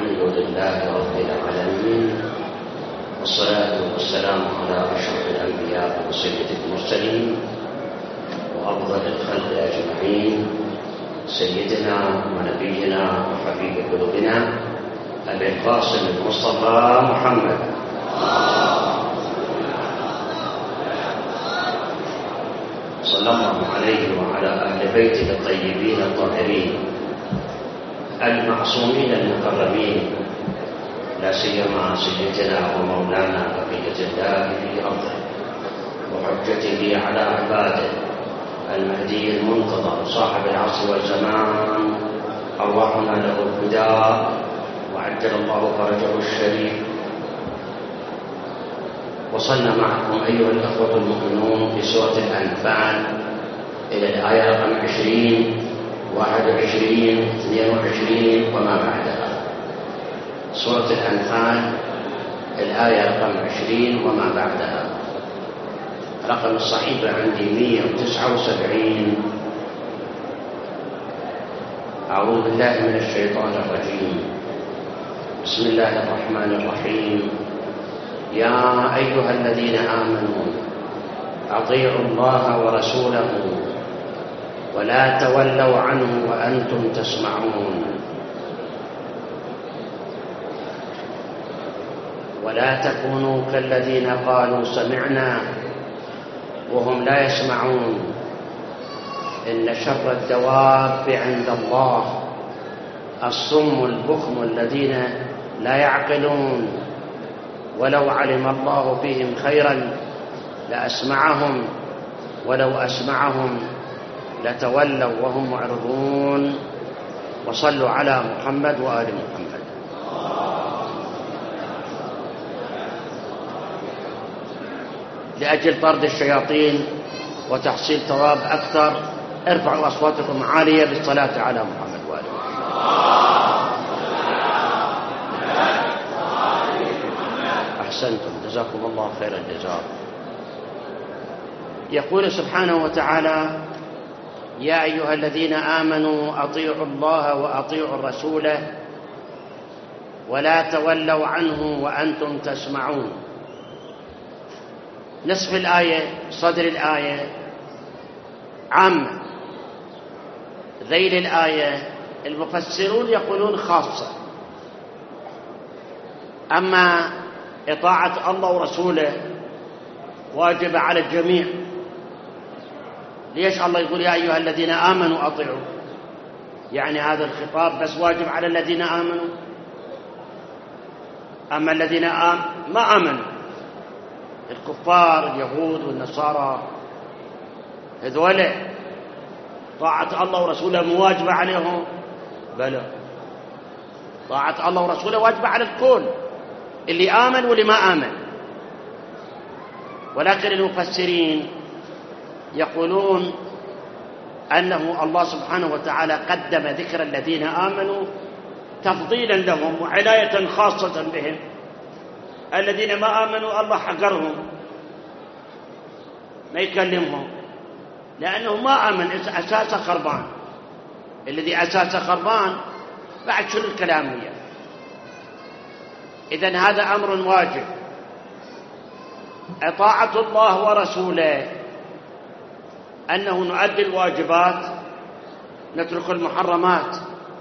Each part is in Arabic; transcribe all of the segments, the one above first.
الحمد لله رب العالمين، والصلاة والسلام على أشرف الأنبياء وسيد المرسلين وأفضل الخلق أجمعين، سيدنا ونبينا وحبيب قلوبنا أبي القاسم المصطفى محمد صلى الله عليه وعلى أهل بيته الطيبين الطاهرين المعصومين المكرمين، لا سيما سيدنا ومولانا بقية الله في أرضه وحجته على عباده المهدي المنتظر صاحب العصر والزمان، أرواحنا له الفداء وعجل الله فرجه الشريف. وصلنا معكم أيها الأخوة المؤمنون في سورة الأنفال إلى الآية رقم 20 21 22 وما بعدها. سورة الأنفال الآية رقم 20 وما بعدها. رقم الصحيفة عندي 179. أعوذ بالله من الشيطان الرجيم. بسم الله الرحمن الرحيم. يا أيها الذين آمنوا أطيعوا الله ورسوله ولا تولوا عنه وأنتم تسمعون، ولا تكونوا كالذين قالوا سمعنا وهم لا يسمعون، إن شر الدواب عند الله الصم البكم الذين لا يعقلون، ولو علم الله فيهم خيرا لأسمعهم ولو أسمعهم لتولوا وهم معرضون. وصلوا على محمد وآل محمد. لأجل طرد الشياطين وتحصيل ثواب أكثر ارفعوا أصواتكم عالية بالصلاة على محمد وآل محمد. أحسنتم، جزاكم الله خير الجزاء. يقول سبحانه وتعالى: يا أيها الذين آمنوا أطيعوا الله وأطيعوا الرسول ولا تولوا عنه وأنتم تسمعون. نصف الآية صدر الآية عامة، ذيل الآية المفسرون يقولون خاصة. أما إطاعة الله ورسوله واجب على الجميع. ليش الله يقول يا أيها الذين آمنوا أطيعوا؟ يعني هذا الخطاب بس واجب على الذين آمنوا؟ أما الذين ما آمنوا، الكفار اليهود والنصارى، هذول طاعة الله ورسوله مو واجبة عليهم؟ بلى، طاعة الله ورسوله واجبة على الكل، اللي آمن واللي ما آمن. ولكن المفسرين يقولون أنه الله سبحانه وتعالى قدم ذكر الذين آمنوا تفضيلا لهم وعناية خاصة بهم. الذين ما آمنوا الله حقرهم، ما يكلمهم، لأنه ما آمن، أساسه خربان. الذي أساسه خربان بعد شنو الكلام وياه؟ إذن هذا أمر واجب، طاعة الله ورسوله، أنه نؤدي الواجبات نترك المحرمات.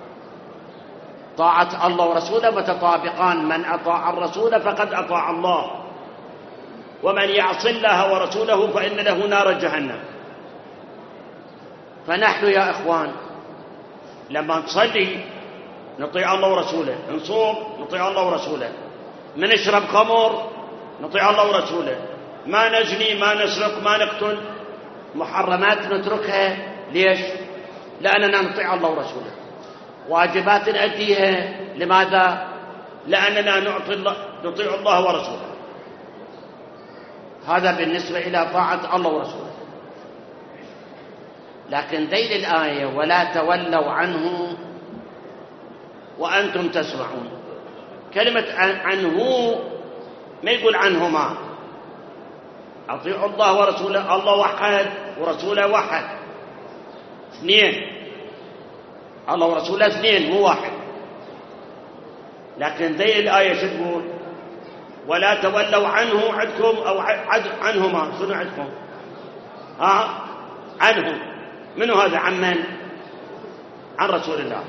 طاعة الله ورسوله متطابقان، من أطاع الرسول فقد أطاع الله، ومن يعص الله ورسوله فإن له نار جهنم. فنحن يا إخوان لما نصلي نطيع الله ورسوله، نصوم نطيع الله ورسوله، من نشرب خمر نطيع الله ورسوله، ما نزني ما نسرق ما نقتل، محرمات نتركها. ليش؟ لأننا نطيع الله ورسوله. واجبات نأديها، لماذا؟ لأننا نطيع الله ورسوله. هذا بالنسبة إلى طاعة الله ورسوله. لكن ذيل الآية ولا تولوا عنه وأنتم تسمعون، كلمة عنه ما يقول عنهما. أطيعوا الله ورسوله، الله وحد ورسوله وحد، اثنين، الله ورسوله اثنين مو واحد. لكن ذي الآية شو تقول؟ ولا تولوا عنه عندكم أو عنهما، شنو عندكم؟ عنهم. منو هذا؟ عن من؟ عن رسول الله.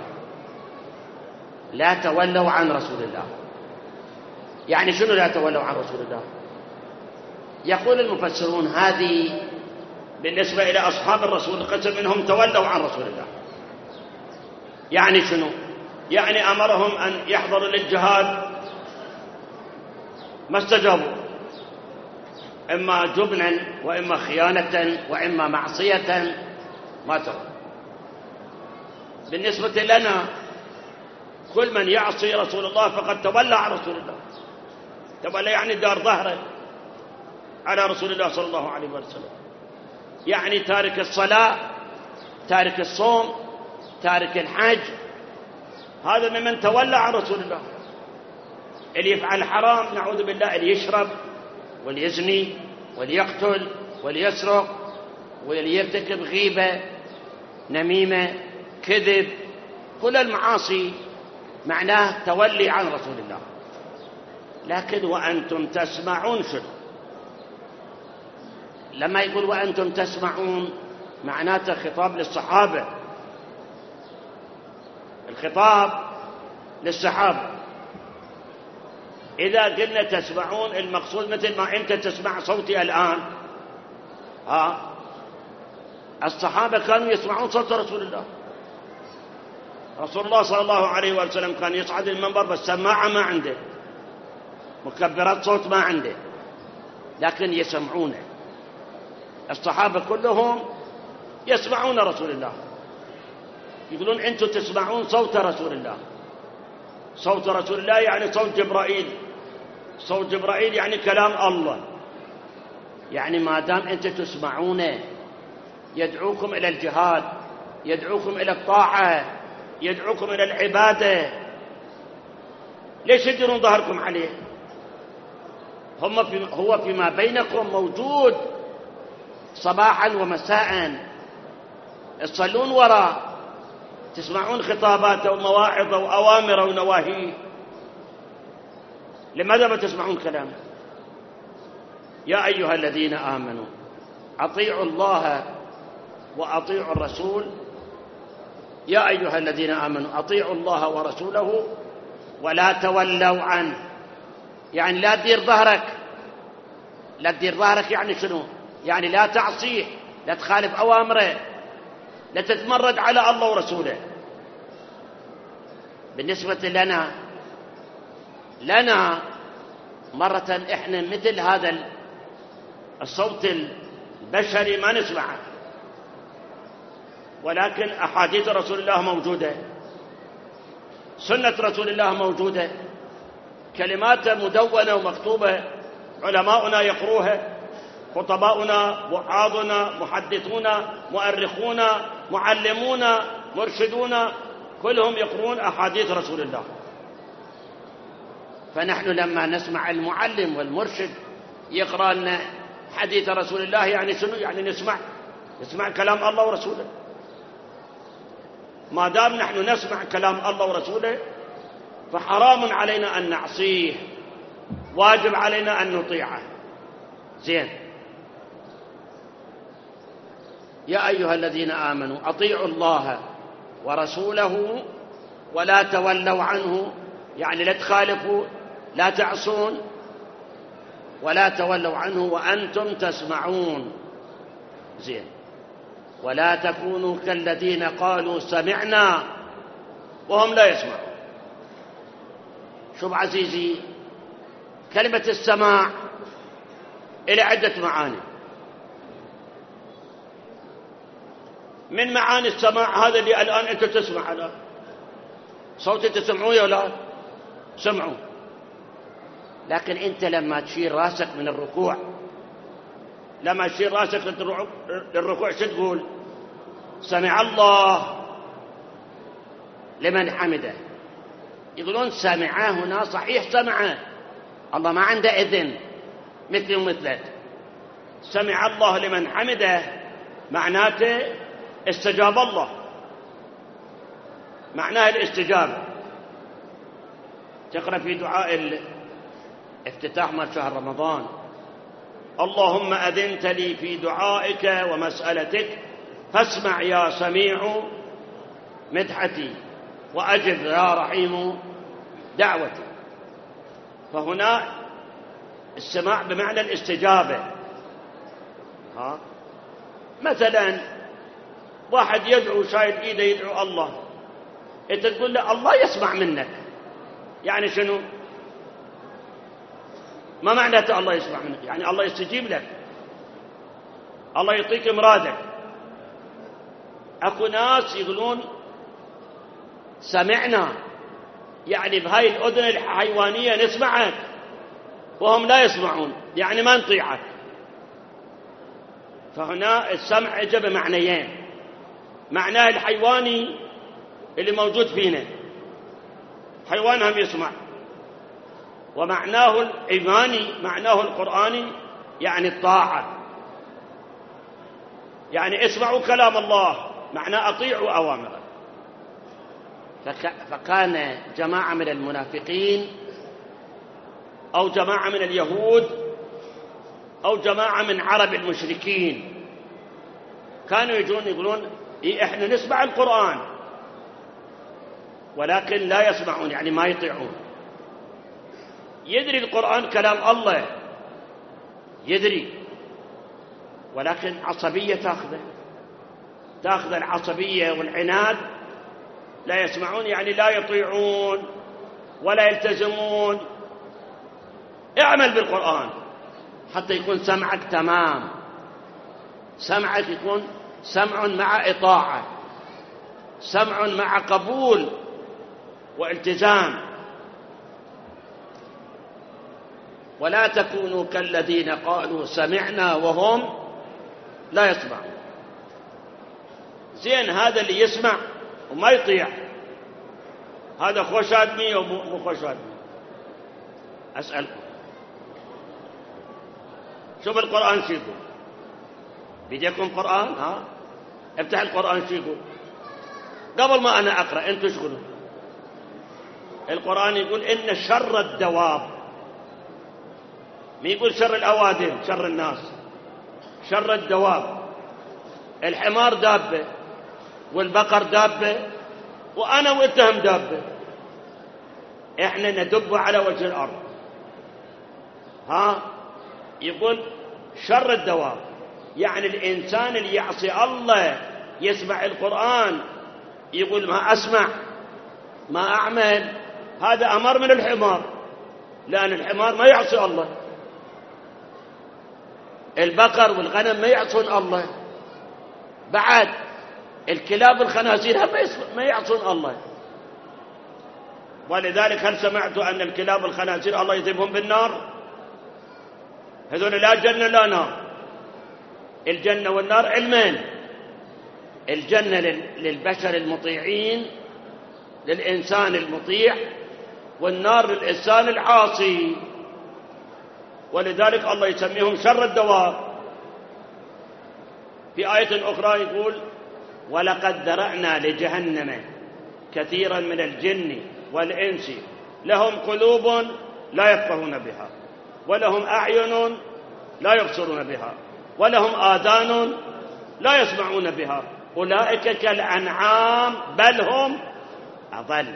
لا تولوا عن رسول الله، يعني شنو لا تولوا عن رسول الله؟ يقول المفسرون هذه بالنسبة إلى أصحاب الرسول قسم منهم تولوا عن رسول الله. يعني شنو؟ يعني أمرهم أن يحضروا للجهاد ما استجابوا، إما جبنا وإما خيانة وإما معصية ما ترى. بالنسبة لنا كل من يعصي رسول الله فقد تولى عن رسول الله. تولى يعني دار ظهره على رسول الله صلى الله عليه وسلم، يعني تارك الصلاة، تارك الصوم، تارك الحج، هذا ممن تولى عن رسول الله. اللي يفعل حرام نعوذ بالله، اللي يشرب واللي يزني واللي يقتل واللي يسرق واللي يرتكب غيبة نميمة كذب، كل المعاصي معناه تولي عن رسول الله. لكن وأنتم تسمعون شنو؟ لما يقول وأنتم تسمعون معناته خطاب للصحابة، الخطاب للصحابة. إذا قلنا تسمعون المقصود مثل ما أنت تسمع صوتي الآن، الصحابة كانوا يسمعون صوت رسول الله. رسول الله صلى الله عليه وسلم كان يصعد المنبر بس سماعة ما عنده، مكبرات صوت ما عنده، لكن يسمعونه. الصحابة كلهم يسمعون رسول الله. يقولون أنتم تسمعون صوت رسول الله. صوت رسول الله يعني صوت جبرائيل. صوت جبرائيل يعني كلام الله. يعني ما دام أنتم تسمعونه يدعوكم إلى الجهاد، يدعوكم إلى الطاعة، يدعوكم إلى العبادة، ليش يديرون ظهركم عليه؟ هو فيما بينكم موجود صباحا ومساء، تصلون وراء، تسمعون خطاباته ومواعظه وأوامره ونواهيه. لماذا ما تسمعون كلامه؟ يا أيها الذين آمنوا أطيعوا الله وأطيعوا الرسول. يا أيها الذين آمنوا أطيعوا الله ورسوله ولا تولوا عنه، يعني لا تدير ظهرك. لا تدير ظهرك يعني شنو؟ يعني لا تعصيه، لا تخالف أوامره، لا تتمرد على الله ورسوله. بالنسبة لنا مرة إحنا مثل هذا الصوت البشري ما نسمعه، ولكن أحاديث رسول الله موجودة، سنة رسول الله موجودة، كلماته مدونة ومكتوبة، علماؤنا يقروها، خطباؤنا، وعاظنا، محدثونا، مؤرخونا، معلمونا، مرشدونا، كلهم يقرون أحاديث رسول الله. فنحن لما نسمع المعلم والمرشد يقرأ لنا حديث رسول الله يعني شنو؟ يعني نسمع كلام الله ورسوله. ما دام نحن نسمع كلام الله ورسوله فحرام علينا أن نعصيه، واجب علينا أن نطيعه. زين. يا أيها الذين آمنوا أطيعوا الله ورسوله ولا تولوا عنه، يعني لا تخالفوا، لا تعصون، ولا تولوا عنه وأنتم تسمعون. زين. ولا تكونوا كالذين قالوا سمعنا وهم لا يسمعون. شوف عزيزي، كلمة السماع إلى عدة معاني. من معاني السماع هذا اللي الآن أنت تسمع، الآن صوتي تسمعوه يا أولاد؟ سمعوا. لكن أنت لما تشيل راسك من الركوع، لما تشيل راسك للركوع شو تقول؟ سمع الله لمن حمده. يقولون سمعه هنا صحيح، سمعه، الله ما عنده إذن مثل ومثلك. سمع الله لمن حمده معناته استجاب الله، معناه الاستجابة. تقرأ في دعاء افتتاح مال شهر رمضان: اللهم أذنت لي في دعائك ومسألتك فاسمع يا سميع مدحتي وأجب يا رحيم دعوتي. فهنا السماع بمعنى الاستجابة. مثلا واحد يدعو شايل ايده يدعو الله، انت تقول له الله يسمع منك، يعني شنو؟ ما معناته الله يسمع منك؟ يعني الله يستجيب لك، الله يعطيك مرادك. اكو ناس يقولون سمعنا، يعني بهاي الأذن الحيوانية نسمعك، وهم لا يسمعون، يعني ما نطيعك. فهنا السمع اجى بمعنيين: معناه الحيواني اللي موجود فينا، حيوان هم يسمع، ومعناه الإيماني، معناه القرآني، يعني الطاعة، يعني اسمعوا كلام الله، معناه أطيعوا أوامره. فكان جماعة من المنافقين أو جماعة من اليهود أو جماعة من عرب المشركين كانوا يجون يقولون إحنا نسمع القرآن، ولكن لا يسمعون، يعني ما يطيعون. يدري القرآن كلام الله، يدري، ولكن عصبية تأخذ العصبية والعناد، لا يسمعون، يعني لا يطيعون ولا يلتزمون. اعمل بالقرآن حتى يكون سمعك تمام، سمعك يكون سمع مع إطاعة، سمع مع قبول والتزام. ولا تكونوا كالذين قالوا سمعنا وهم لا يسمعون. زين، هذا اللي يسمع وما يطيع هذا خوش آدمي أو مو خوش آدمي؟ أسألكم، شوف القرآن شو يقول. بيديكم قرآن؟ افتح القرآن شو يقول قبل ما أنا أقرأ، أنتوا اشغلوا. القرآن يقول إن شر الدواب، ما يقول شر الأوادم، شر الناس، شر الدواب. الحمار دابة، والبقر دابة، وأنا وإنتهم دابة، إحنا ندب على وجه الأرض. يقول شر الدواب، يعني الإنسان اللي يعصي الله يسمع القرآن يقول ما أسمع ما أعمل، هذا أمر من الحمار، لأن الحمار ما يعصي الله. البقر والغنم ما يعصون الله، بعد الكلاب والخنازير هم ما يعصون الله. ولذلك هل سمعتوا أن الكلاب والخنازير الله يذبهم بالنار؟ هذول لا جنة لا نار. الجنة والنار علمين: الجنة للبشر المطيعين، للإنسان المطيع، والنار للإنسان العاصي. ولذلك الله يسميهم شر الدواب. في آية أخرى يقول ولقد ذرأنا لجهنم كثيرا من الجن والإنس لهم قلوب لا يفقهون بها، ولهم أعين لا يبصرون بها، ولهم آذان لا يسمعون بها، أولئك كالأنعام بل هم أضل.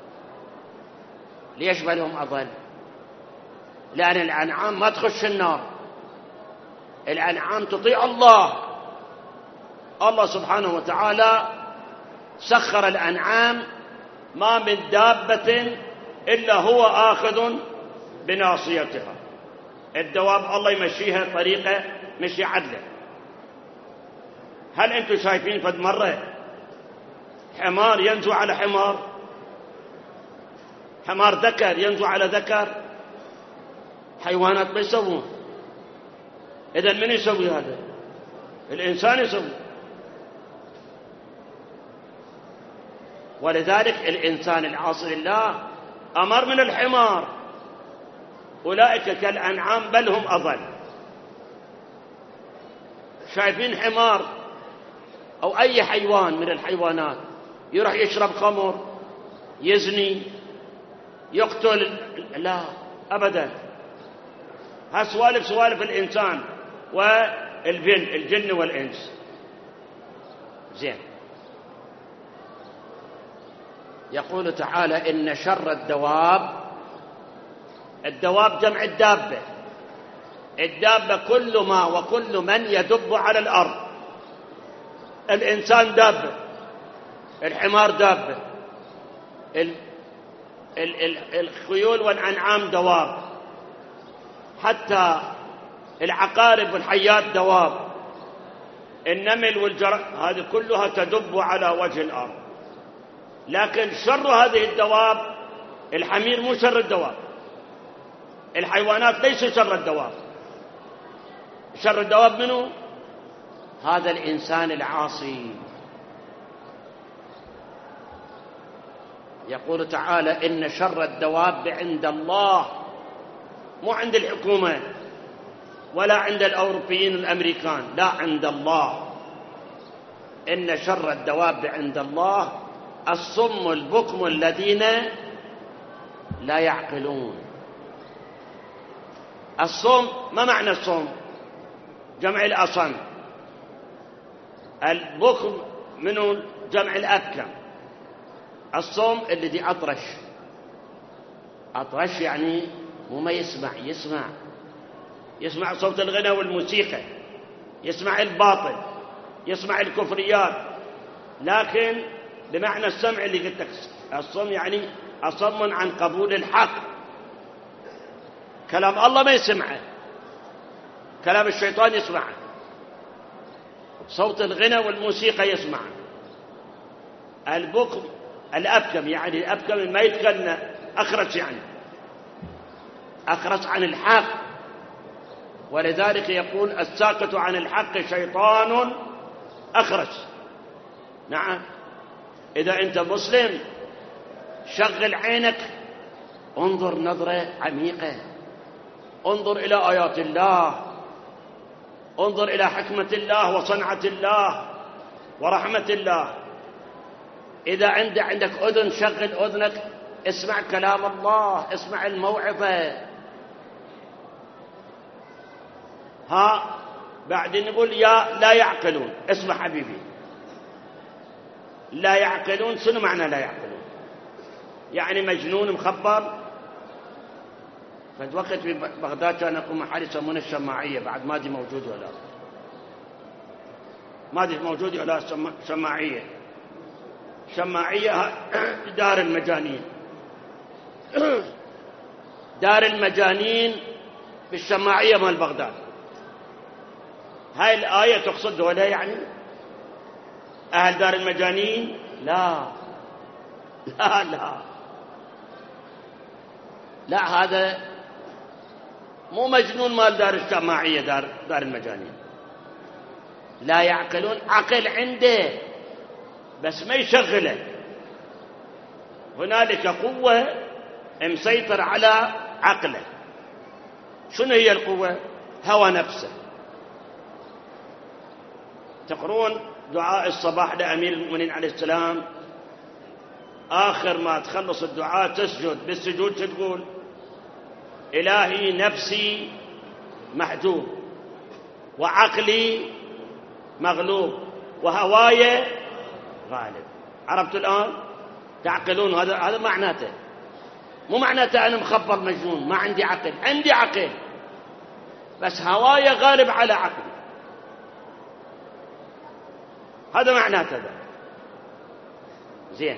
ليش بل هم أضل؟ لأن الأنعام ما تخش النار، الأنعام تطيع الله. الله سبحانه وتعالى سخر الأنعام، ما من دابة إلا هو آخذ بناصيتها. الدواب الله يمشيها طريقة مشي عدلة. هل أنتم شايفين فد مرة حمار ينزو على حمار، حمار ذكر ينزو على ذكر؟ حيوانات ما يسوون. إذن من يسوي هذا؟ الإنسان يسوي. ولذلك الإنسان العاصي لله أمر من الحمار، أولئك كالأنعام بل هم أضل. شايفين حمار أو أي حيوان من الحيوانات يروح يشرب خمر، يزني، يقتل، لا أبدا. سوالف الإنسان الجن والإنس. زين. يقول تعالى إن شر الدواب جمع الدابة. الدابة كل ما وكل من يدب على الأرض. الإنسان دابة، الحمار دابة، الخيول والأنعام دواب، حتى العقارب والحيات دواب، النمل والجراد، هذه كلها تدب على وجه الأرض. لكن شر هذه الدواب الحمير مو شر الدواب، الحيوانات ليسوا شر الدواب. شر الدواب منه هذا الإنسان العاصي. يقول تعالى إن شر الدواب عند الله، مو عند الحكومة ولا عند الأوروبيين الأمريكان، لا، عند الله. إن شر الدواب عند الله الصم البكم الذين لا يعقلون. الصم، ما معنى الصم؟ جمع الأصم. البكم منه جمع الأبكم. الصم الذي أطرش يعني مو ما يسمع صوت الغنى والموسيقى، يسمع الباطل، يسمع الكفريات، لكن بمعنى السمع اللي قلت لك. الصم يعني أصم عن قبول الحق. كلام الله ما يسمعه، كلام الشيطان يسمعه، صوت الغنى والموسيقى يسمعه. البكم الأبكم يعني الأبكم ما يتغنى، أخرس، يعني أخرس عن الحق. ولذلك يقول الساكت عن الحق شيطان أخرس. نعم. إذا أنت مسلم شغل عينك، انظر نظرة عميقة، انظر إلى آيات الله، انظر إلى حكمة الله وصنعة الله ورحمة الله. إذا عندك أذن شغل أذنك، اسمع كلام الله، اسمع الموعظة. بعدين نقول لا يعقلون. اسمع حبيبي، لا يعقلون شنو معنى لا يعقلون؟ يعني مجنون مخبر. فد وقت في بغداد كان يقوم محل يسمونه الشماعية، بعد ما ادري موجود ولا ما ادري موجود ولا. شماعية دار المجانين. دار المجانين بالشماعية مال بغداد. هاي الآية تقصد ولا يعني أهل دار المجانين؟ لا لا لا لا، هذا مو مجنون مال دار الشماعية، دار المجانين. لا يعقلون، عقل عنده بس ما يشغله. هنالك قوة مسيطر على عقله. شنو هي القوة؟ هوى نفسه. تقرون دعاء الصباح لأمير المؤمنين عليه السلام، آخر ما تخلص الدعاء تسجد، بالسجود تقول إلهي نفسي محجوب وعقلي مغلوب وهواي غالب. عرفتوا الآن؟ تعقلون؟ هذا معناته. مو معناته أنا مخبر مجنون ما عندي عقل، عندي عقل بس هواي غالب على عقلي. هذا معناته ده. زين.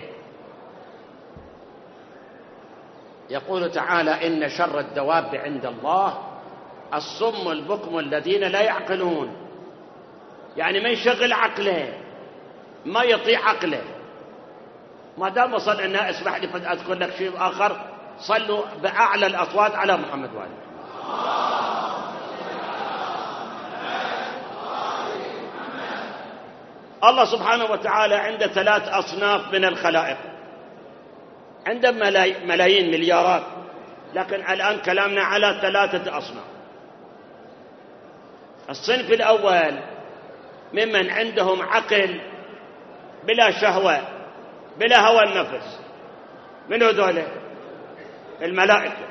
يقول تعالى إن شر الدواب عند الله الصم البكم الذين لا يعقلون، يعني ما يشغل عقله، ما يطيع عقله. ما دام وصل أنها، اسمح لي أذكر لك شيء آخر، صلوا بأعلى الأصوات على محمد وآله. الله سبحانه وتعالى عنده 3 أصناف من الخلائق، عنده ملايين مليارات، لكن الآن كلامنا على 3 أصناف. الصنف الأول ممن عندهم عقل بلا شهوة بلا هوى النفس. من هذول؟ الملائكة.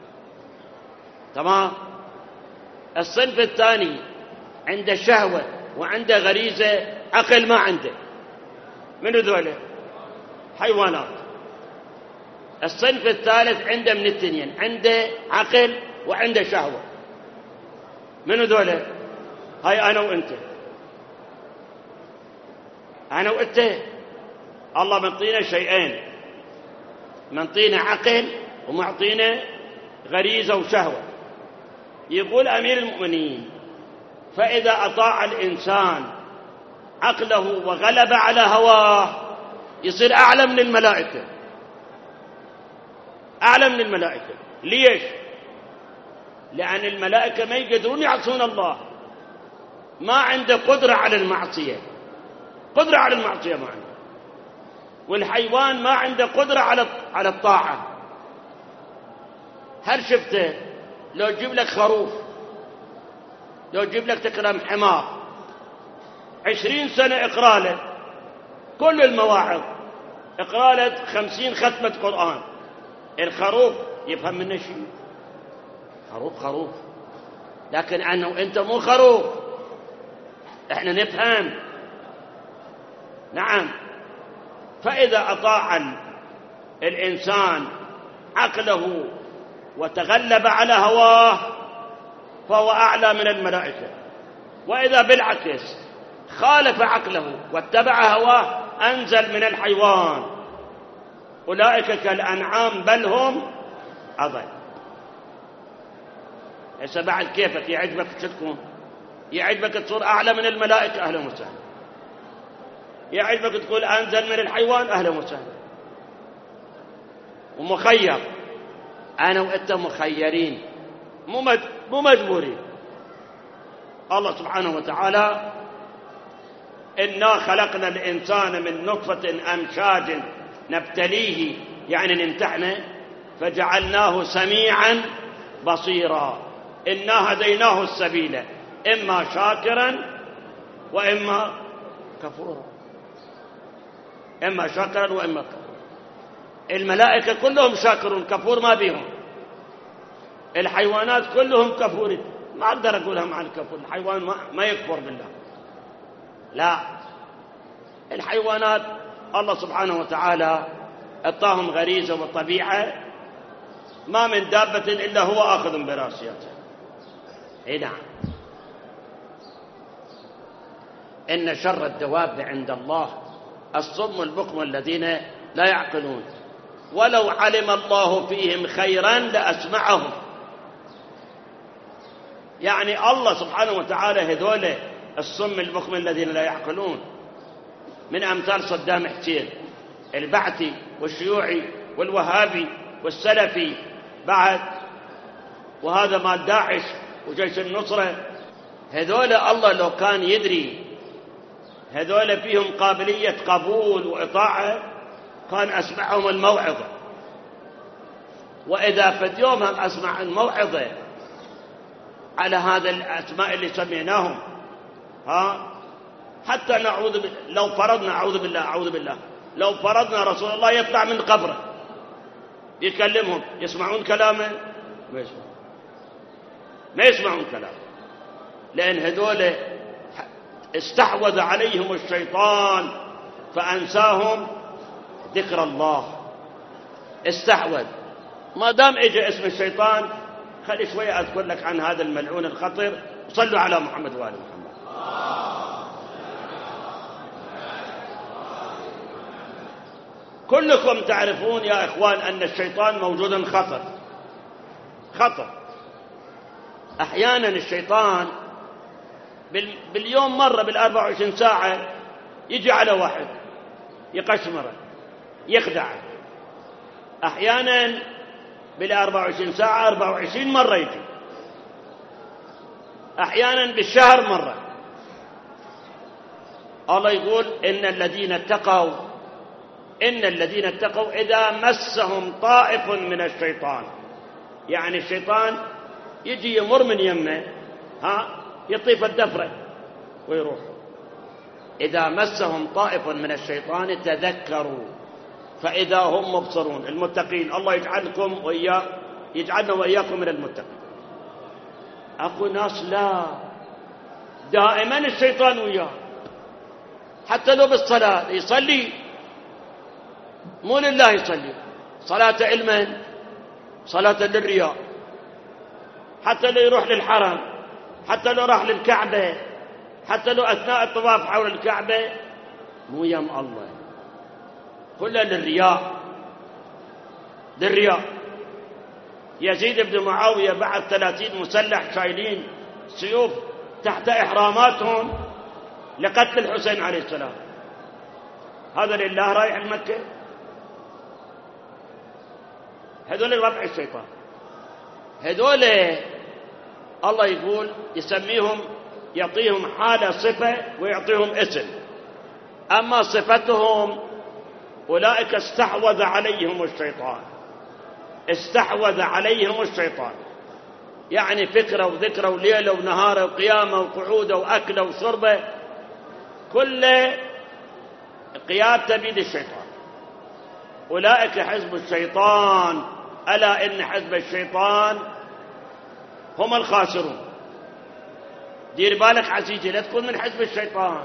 تمام. الصنف الثاني عنده شهوة وعنده غريزة، عقل ما عنده. من ذولا؟ حيوانات. الصنف الثالث عنده من الاثنين، عنده عقل وعنده شهوة. من ذولا؟ هاي أنا وأنت. أنا وأنت الله منطينا شيئين، منطينا عقل ومعطينا غريزة وشهوة. يقول أمير المؤمنين: فإذا أطاع الإنسان عقله وغلب على هواه يصير أعلى من الملائكة، أعلى من الملائكة. ليش؟ لأن الملائكة ما يقدرون يعصون الله، ما عنده قدرة على المعصية، قدرة على المعصية ما عنده. والحيوان ما عنده قدرة على الطاعة. هل شفته لو يجيب لك خروف، لو يجيب لك تكرم حمار 20 سنة اقرأ له كل المواعظ، اقرأ له 50 ختمة قرآن، الخروف يفهم منه شيء؟ خروف. لكن أنا وأنت مو خروف، احنا نفهم. نعم. فإذا أطاع الإنسان عقله وتغلب على هواه فهو أعلى من الملائكة. وإذا بالعكس خالف عقله واتبع هواه أنزل من الحيوان. أولئك كالأنعام بل هم أضل. هسه بعد كيفك يعجبك تكون، يعجبك تصير أعلى من الملائكة، أهلا وسهلا. يعجبك تقول أنزل من الحيوان، أهلا وسهلا. ومخير، أنا وأنت مخيرين، مو مجبورين. الله سبحانه وتعالى: إنا خلقنا الإنسان من نطفة أمشاج نبتليه، يعني نمتحنه، فجعلناه سميعا بصيرا. إنا هديناه السبيل إما شاكرا وإما كفورا، إما شاكرا وإما كفورا. الملائكة كلهم شاكرون، كفور ما بيهم. الحيوانات كلهم كفورين، ما أقدر أقولها مع الكفور. الحيوان ما يكفر بالله، لا. الحيوانات الله سبحانه وتعالى أعطاهم غريزة وطبيعة، ما من دابة إلا هو آخذ براسيتها. اي نعم. إن شر الدواب عند الله الصم البكم الذين لا يعقلون ولو علم الله فيهم خيرا لأسمعهم. يعني الله سبحانه وتعالى هذول الصم البكم الذين لا يعقلون من أمثال صدام حسين البعثي والشيوعي والوهابي والسلفي بعد، وهذا مال داعش وجيش النصرة. هذول الله لو كان يدري هذول فيهم قابلية قبول وإطاعة كان أسمعهم الموعظة. وإذا فد يومهم أسمع الموعظة على هذا الأسماء اللي سميناهم، حتى نعوذ بالله، لو فرضنا أعوذ بالله لو فرضنا رسول الله يطلع من قبره يكلمهم، يسمعون كلامه؟ ما يسمعون كلامه، لأن هذول استحوذ عليهم الشيطان فأنساهم ذكر الله. استحوذ. ما دام اجى اسم الشيطان، خلي شوية أذكر لك عن هذا الملعون الخطر. صلوا على محمد وآل محمد. كلكم تعرفون يا إخوان أن الشيطان موجود خطر. أحيانا الشيطان باليوم مرة بال24 ساعة يجي على واحد يقشمره يخدعه. أحيانا بال24 ساعة 24 مرة يجي. أحيانا بالشهر مرة. الله يقول إن الذين اتقوا إذا مسهم طائف من الشيطان، يعني الشيطان يجي يمر من يمه يطيف الدفرة ويروح. إذا مسهم طائف من الشيطان تذكروا فإذا هم مبصرون. المتقين الله يجعلنا وإياكم من المتقين. أكو ناس لا، دائما الشيطان وياه، حتى لو بالصلاة يصلي مو لله، يصلي صلاة علما، صلاة للرياء. حتى لو يروح للحرم، حتى لو راح للكعبة، حتى لو أثناء الطواف حول الكعبة، مو يم الله، كله للرياء. يزيد بن معاوية بعد 30 مسلح شايلين سيوف تحت إحراماتهم لقتل الحسين عليه السلام. هذا لله رايح لمكة؟ هذول ربع الشيطان. هذول الله يقول يسميهم، يعطيهم حالة صفة ويعطيهم اسم. أما صفتهم أولئك استحوذ عليهم الشيطان، يعني فكرة وذكرة وليلة ونهارة وقيامة وقعودة وأكلة وشربة، كل قيادة بيد الشيطان. أولئك حزب الشيطان، ألا إن حزب الشيطان هم الخاسرون. دير بالك عزيزي لا تكون من حزب الشيطان.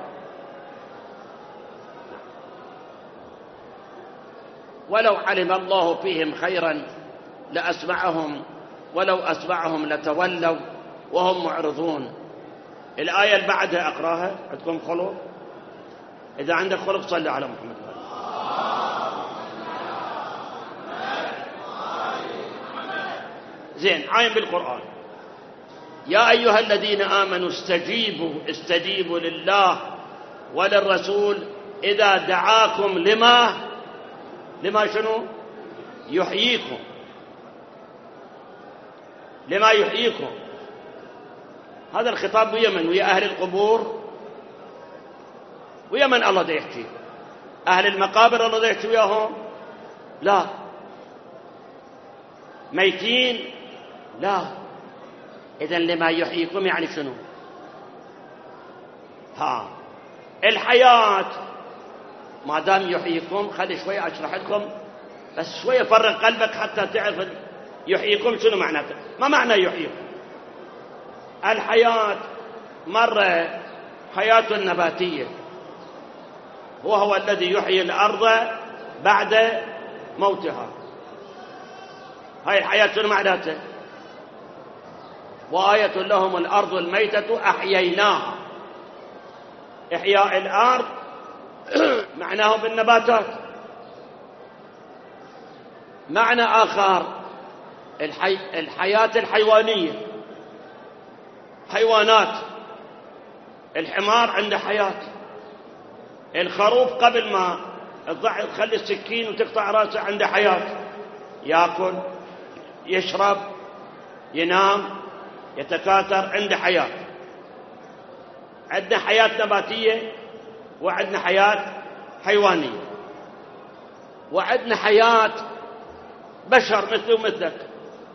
ولو علم الله فيهم خيرا لأسمعهم ولو أسمعهم لتولوا وهم معرضون. الآية اللي بعدها أقراها. عندكم خلق؟ إذا عندك خلق صلي على محمد. زين، عاين بالقرآن. يا أيها الذين آمنوا استجيبوا لله وللرسول إذا دعاكم لما شنو؟ يحييكم. لما يحييكم. هذا الخطاب ويمن، ويا أهل القبور ويمن الله دا يحكي. أهل المقابر الله دا يحكي وياهم؟ لا. ميتين؟ لا. إذن لما يحييكم يعني شنو؟ الحياة ما دام يحييكم. خلي شوية أشرح لكم، بس شوية فرق قلبك حتى تعرف يحييكم شنو معناته. ما معنى يحييكم؟ الحياة مرة حياة نباتية، وهو الذي يحيي الأرض بعد موتها. هاي الحياة شنو معناته؟ وآية لهم الأرض الميتة أحييناها. إحياء الأرض معناه بالنباتات. معنى آخر الحياة الحيوانية، حيوانات. الحمار عنده حياة. الخروف قبل ما تخلي السكين وتقطع راسه عنده حياة، يأكل، يشرب، ينام، يتكاثر، عنده حياة. عندنا حياة نباتية، وعندنا حياة حيوانية، وعندنا حياة بشر مثلي ومثلك.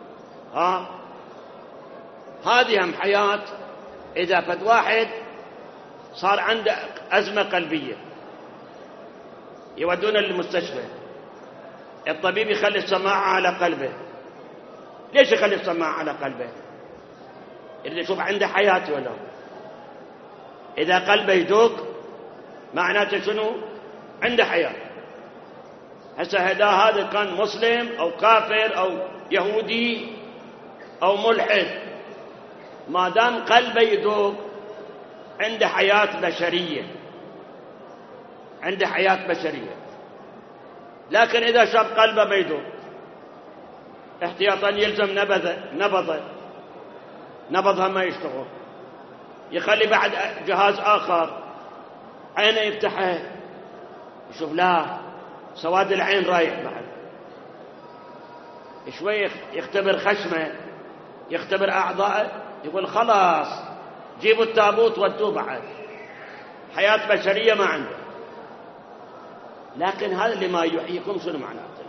هذه هم حياة. إذا فد واحد صار عنده أزمة قلبية يودونه للمستشفى، الطبيب يخلي السماعة على قلبه. ليش يخلي السماعة على قلبه؟ اللي يشوف عنده حياة ولا. إذا قلبه يدق معناته شنو؟ عنده حياة. هسه هذا كان مسلم أو كافر أو يهودي أو ملحد، ما دام قلبه يدق عنده حياة بشرية، عنده حياة بشرية. لكن إذا شاب قلبه ما يدق، احتياطا يلزم نبضها ما يشتغل، يخلي بعد جهاز آخر عينه يفتحه يشوف لا سواد العين رايح، بعد شوي يختبر خشمه، يختبر أعضائه، يقول خلاص جيبوا التابوت ودوه. بعد حياة بشرية ما عنده. لكن هذا اللي ما يحييكم شنو معناته؟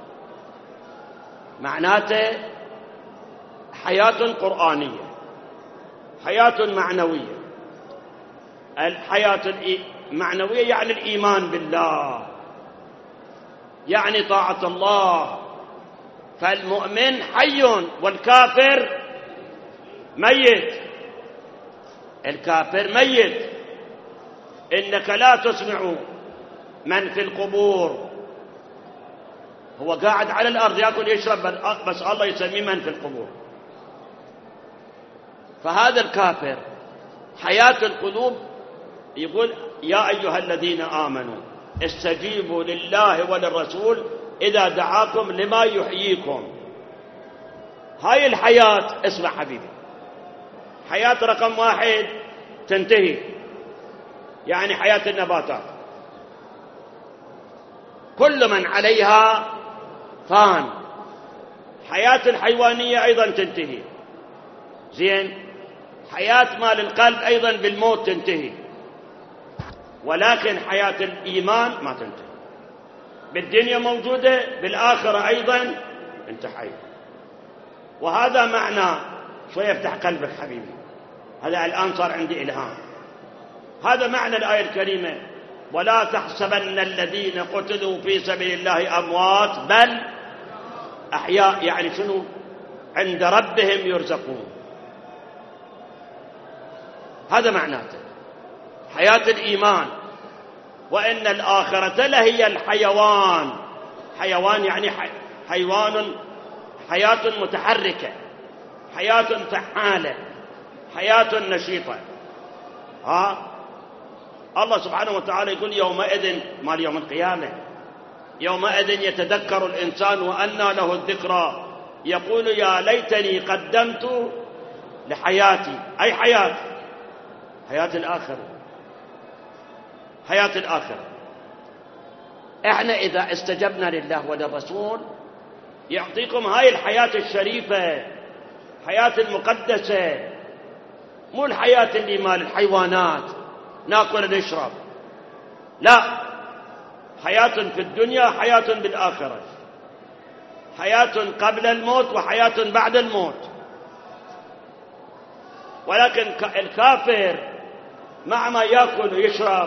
معناته حياة قرآنية، حياة معنوية. الحياة المعنوية يعني الإيمان بالله، يعني طاعة الله. فالمؤمن حي والكافر ميت. الكافر ميت. إنك لا تسمع من في القبور، هو قاعد على الأرض يأكل يشرب، بس الله يسميه من في القبور. فهذا الكافر حياة القلوب. يقول يا أيها الذين آمنوا استجيبوا لله وللرسول إذا دعاكم لما يحييكم. هاي الحياة، اسمع حبيبي، حياة رقم 1 تنتهي، يعني حياة النباتات، كل من عليها فان. حياة الحيوانية أيضا تنتهي، زين. حياة مال القلب أيضا بالموت تنتهي، ولكن حياة الإيمان ما تنتهي. بالدنيا موجودة، بالآخرة أيضا أنت حي. وهذا معنى، شوية افتح قلبك حبيبي، هذا الآن صار عندي إلهام. هذا معنى الآية الكريمة: ولا تحسبن الذين قتلوا في سبيل الله أموات بل أحياء. يعني شنو؟ عند ربهم يرزقون. هذا معناته حياة الإيمان. وإن الآخرة لهي الحيوان. حيوان يعني حيوان، حياة متحركة، حياة فعالة، حياة نشيطة. الله سبحانه وتعالى يقول يومئذ، مال يوم القيامة، يومئذ يتذكر الإنسان وأنى له الذكرى يقول يا ليتني قدمت لحياتي. أي حياة؟ حياة الآخرة، حياة الآخرة. احنا إذا استجبنا لله وللرسول يعطيكم هاي الحياة الشريفة، حياة المقدسة، مو الحياة اللي مال الحيوانات ناكل نشرب، لا. حياة في الدنيا، حياة بالآخرة، حياة قبل الموت وحياة بعد الموت. ولكن الكافر مع ما يأكل ويشرب،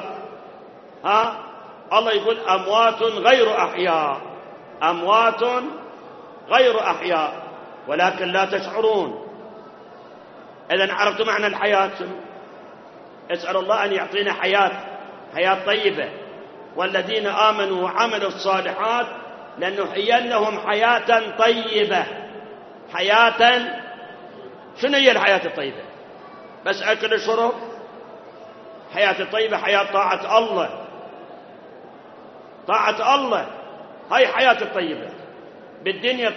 الله يقول أموات غير أحياء، أموات غير أحياء ولكن لا تشعرون. إذن عرفتوا معنى الحياة؟ اسأل الله أن يعطينا حياة طيبة. والذين آمنوا وعملوا الصالحات لنحيينهم حياة طيبة. حياة، شنو هي الحياة الطيبة؟ بس أكل وشرب؟ حياة الطيبة حياة طاعة الله، طاعة الله، هاي حياة الطيبة. بالدنيا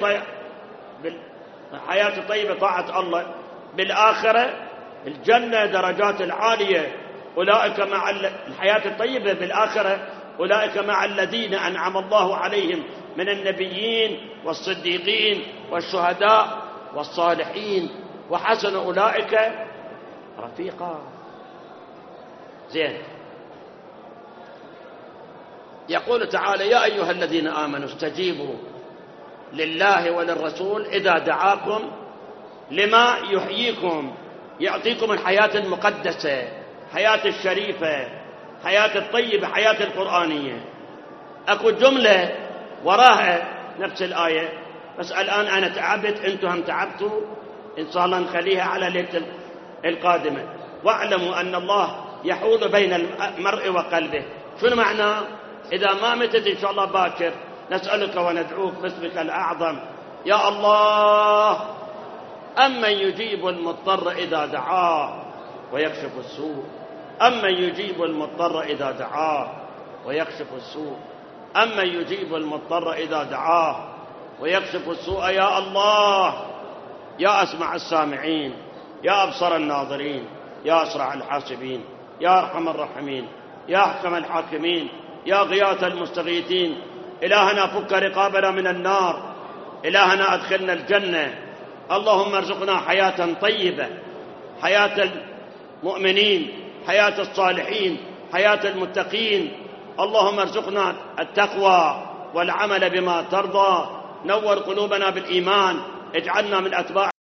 حياة الطيبة طاعة الله، بالآخرة الجنة درجات العالية، أولئك مع الحياة الطيبة بالآخرة أولئك مع الذين أنعم الله عليهم من النبيين والصديقين والشهداء والصالحين وحسن أولئك رفيقا. زين. يقول تعالى يا أيها الذين آمنوا استجيبوا لله وللرسول إذا دعاكم لما يحييكم، يعطيكم الحياة المقدسة، حياة الشريفة، حياة الطيبة، حياة القرآنية. أكو جملة وراها نفس الآية، بس الآن أنا تعبت، أنتم هم تعبتوا، إن شاء الله نخليها على ليلة القادمة. واعلموا أن الله يحول بين المرء وقلبه. شنو معناه؟ إذا ما متت إن شاء الله باكر نسألك وندعوك باسمك الأعظم يا الله أمن يجيب المضطر إذا دعاه ويكشف السوء، أمن يجيب المضطر إذا دعاه ويكشف السوء، أمن يجيب المضطر إذا دعاه ويكشف السوء. يا الله، يا أسمع السامعين، يا أبصر الناظرين، يا أسرع الحاسبين، يا أرحم الراحمين، يا أحكم الحاكمين، يا غياث المستغيثين. إلهنا فك رقابنا من النار، إلهنا أدخلنا الجنة. اللهم ارزقنا حياة طيبة، حياة المؤمنين، حياة الصالحين، حياة المتقين. اللهم ارزقنا التقوى والعمل بما ترضى. نور قلوبنا بالإيمان، اجعلنا من أتباع